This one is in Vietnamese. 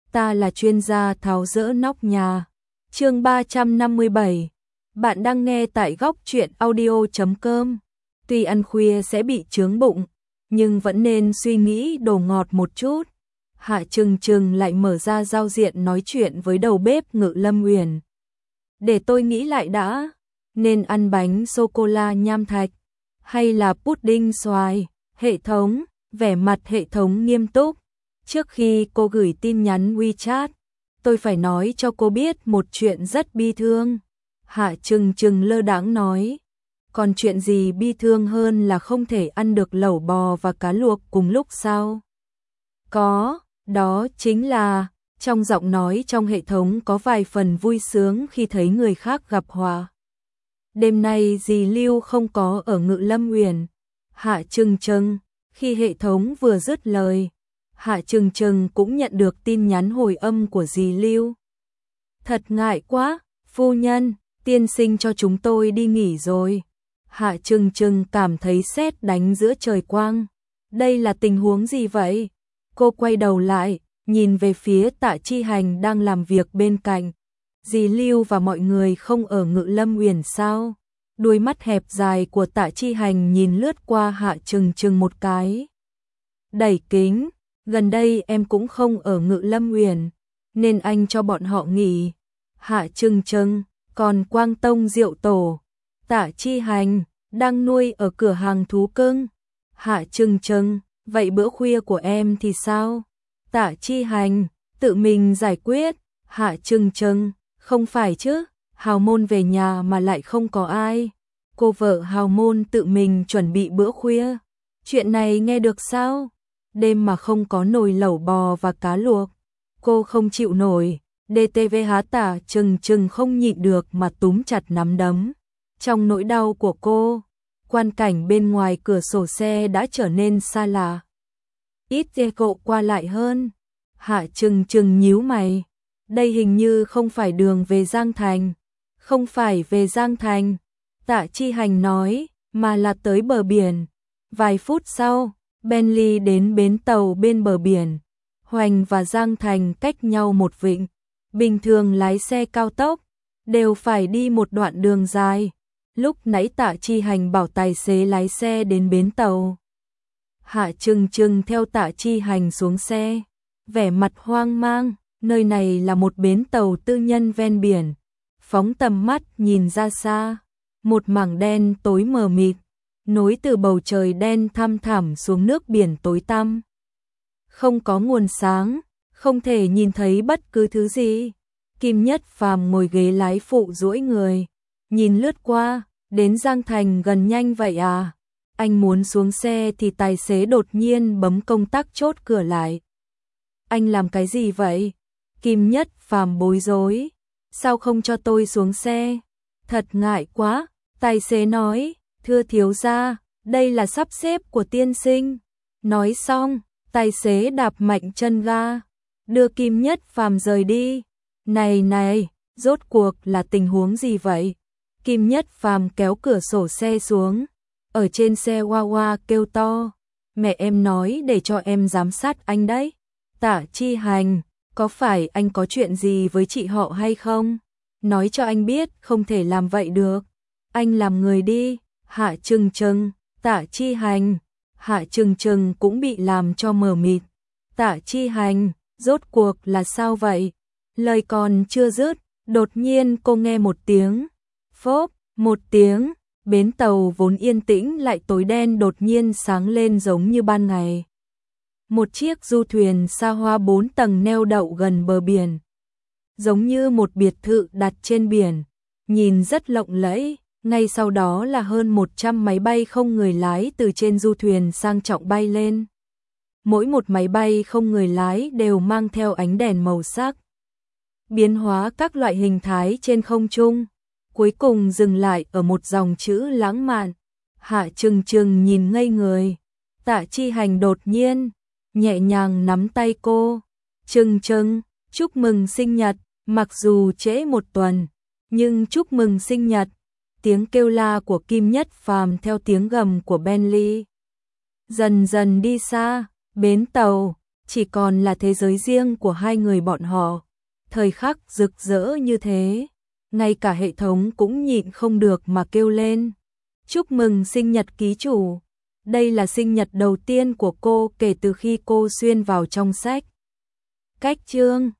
ta là chuyên gia tháo dỡ nóc nhà. Chương 357. Bạn đang nghe tại góc truyện audio.com. Tuy ăn khuya sẽ bị chướng bụng, nhưng vẫn nên suy nghĩ đồ ngọt một chút. Hạ Trừng Trừng lại mở ra giao diện nói chuyện với đầu bếp Ngự Lâm Uyển. Để tôi nghĩ lại đã, nên ăn bánh sô-cô-la nham thạch hay là pudding xoài? Hệ thống, vẻ mặt hệ thống nghiêm túc. Trước khi cô gửi tin nhắn WeChat, tôi phải nói cho cô biết một chuyện rất bi thương. Hạ Trừng Trừng lơ đãng nói. Còn chuyện gì bi thương hơn là không thể ăn được lẩu bò và cá luộc cùng lúc sao? Có, đó chính là, trong giọng nói trong hệ thống có vài phần vui sướng khi thấy người khác gặp họa. Đêm nay dì Lưu không có ở Ngự Lâm Uyển. Hạ Trừng Trừng, khi hệ thống vừa dứt lời, Hạ Trừng Trừng cũng nhận được tin nhắn hồi âm của dì Lưu. Thật ngại quá, phu nhân, tiên sinh cho chúng tôi đi nghỉ rồi. Hạ Trừng Trừng cảm thấy sét đánh giữa trời quang. Đây là tình huống gì vậy? Cô quay đầu lại, nhìn về phía Tạ Chi Hành đang làm việc bên cạnh. Dì Lưu và mọi người không ở Ngự Lâm Uyển sao? Đôi mắt hẹp dài của Tạ Chi Hành nhìn lướt qua Hạ Trừng Trừng một cái. Đẩy kính, gần đây em cũng không ở Ngự Lâm Uyển, nên anh cho bọn họ nghỉ. Hạ Trừng Trừng, còn Quang Tông Diệu Tổ, Tạ Chi Hành đang nuôi ở cửa hàng thú cưng. Hạ Trừng Trừng, vậy bữa khuya của em thì sao? Tạ Chi Hành, tự mình giải quyết. Hạ Trừng Trừng, không phải chứ, Hào Môn về nhà mà lại không có ai. Cô vợ Hào Môn tự mình chuẩn bị bữa khuya. Chuyện này nghe được sao? Đêm mà không có nồi lẩu bò và cá luộc, cô không chịu nổi. DTV há Tạ Trừng Trừng không nhịn được mà túm chặt nắm đấm. Trong nỗi đau của cô, quang cảnh bên ngoài cửa sổ xe đã trở nên xa lạ. Ít xe cộ qua lại hơn. Hạ Trừng Trừng nhíu mày. Đây hình như không phải đường về Giang Thành. Không phải về Giang Thành, Tạ Chi Hành nói, mà là tới bờ biển. Vài phút sau, Bentley đến bến tàu bên bờ biển. Hoành và Giang Thành cách nhau một vịnh. Bình thường lái xe cao tốc đều phải đi một đoạn đường dài. Lúc nãy Tạ Chi Hành bảo tài xế lái xe đến bến tàu. Hạ Trừng Trừng theo Tạ Chi Hành xuống xe, vẻ mặt hoang mang. Nơi này là một bến tàu tư nhân ven biển. Phóng tầm mắt nhìn ra xa, một mảng đen tối mờ mịt nối từ bầu trời đen thăm thẳm xuống nước biển tối tăm. Không có nguồn sáng, không thể nhìn thấy bất cứ thứ gì. Kim Nhất Phàm ngồi ghế lái phụ duỗi người, nhìn lướt qua. Đến Giang Thành gần nhanh vậy à? Anh muốn xuống xe thì tài xế đột nhiên bấm công tắc chốt cửa lại. Anh làm cái gì vậy? Kim Nhất Phàm bối rối. Sao không cho tôi xuống xe? Thật ngại quá. Tài xế nói, thưa thiếu gia, đây là sắp xếp của tiên sinh. Nói xong, tài xế đạp mạnh chân ga, đưa Kim Nhất Phàm rời đi. Này này, rốt cuộc là tình huống gì vậy? Kim Nhất Phàm kéo cửa sổ xe xuống, ở trên xe Wawa kêu to, mẹ em nói để cho em giám sát anh đấy. Tạ Chi Hành, có phải anh có chuyện gì với chị họ hay không? Nói cho anh biết không thể làm vậy được. Anh làm người đi. Hạ Trừng Trừng, Tạ Chi Hành. Hạ Trừng Trừng cũng bị làm cho mờ mịt. Tạ Chi Hành, rốt cuộc là sao vậy? Lời còn chưa dứt, đột nhiên cô nghe một tiếng. Phốp, một tiếng, bến tàu vốn yên tĩnh lại tối đen đột nhiên sáng lên giống như ban ngày. Một chiếc du thuyền xa hoa 4 tầng neo đậu gần bờ biển. Giống như một biệt thự đặt trên biển, nhìn rất lộng lẫy. Ngay sau đó là hơn 100 máy bay không người lái từ trên du thuyền sang trọng bay lên. Mỗi một máy bay không người lái đều mang theo ánh đèn màu sắc, biến hóa các loại hình thái trên không trung. Cuối cùng dừng lại ở một dòng chữ lãng mạn. Hạ Trừng Trừng nhìn ngây người. Tạ Chi Hành đột nhiên nhẹ nhàng nắm tay cô. Trừng Trừng, chúc mừng sinh nhật, mặc dù trễ một tuần, nhưng chúc mừng sinh nhật. Tiếng kêu la của Kim Nhất Phàm theo tiếng gầm của Bentley dần dần đi xa. Bến tàu, chỉ còn là thế giới riêng của hai người bọn họ. Thời khắc rực rỡ như thế, ngay cả hệ thống cũng nhịn không được mà kêu lên. Chúc mừng sinh nhật ký chủ. Đây là sinh nhật đầu tiên của cô kể từ khi cô xuyên vào trong sách. Cách chương